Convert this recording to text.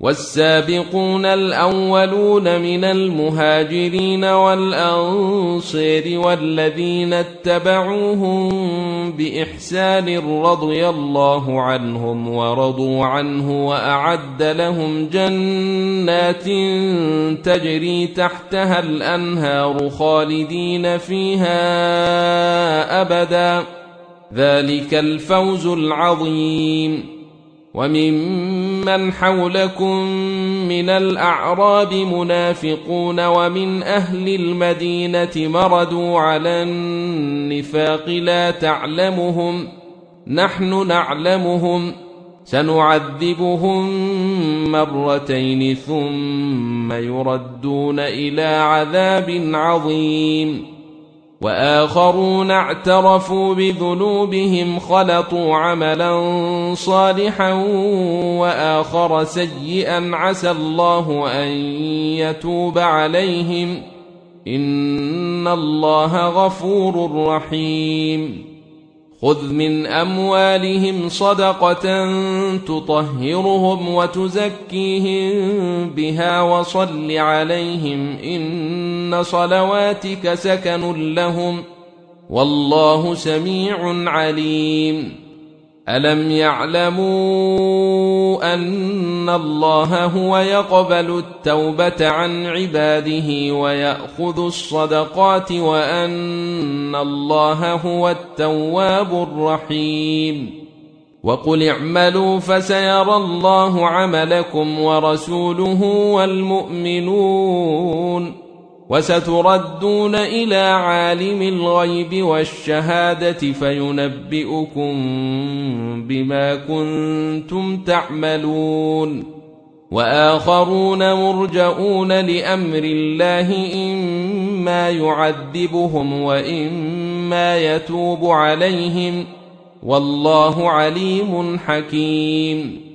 والسابقون الأولون من المهاجرين والأنصار والذين اتبعوهم بإحسان رضي الله عنهم ورضوا عنه وأعد لهم جنات تجري تحتها الأنهار خالدين فيها أبدا، ذلك الفوز العظيم. وممن حولكم من الأعراب منافقون ومن أهل المدينة مردوا على النفاق لا تعلمهم نحن نعلمهم سنعذبهم مرتين ثم يردون إلى عذاب عظيم. وآخرون اعترفوا بذنوبهم خلطوا عملا صالحا وآخر سيئا عسى الله أن يتوب عليهم إن الله غفور رحيم. خذ من أموالهم صدقة تطهرهم وتزكيهم بها وصل عليهم إن صلواتك سكن لهم والله سميع عليم. ألم يعلموا أن الله هو يقبل التوبة عن عباده ويأخذ الصدقات وأن الله هو التواب الرحيم. وقل اعملوا فسيرى الله عملكم ورسوله والمؤمنون وستردون إلى عالم الغيب والشهادة فينبئكم بما كنتم تعملون. وآخرون مرجؤون لأمر الله إما يعذبهم وإما يتوب عليهم والله عليم حكيم.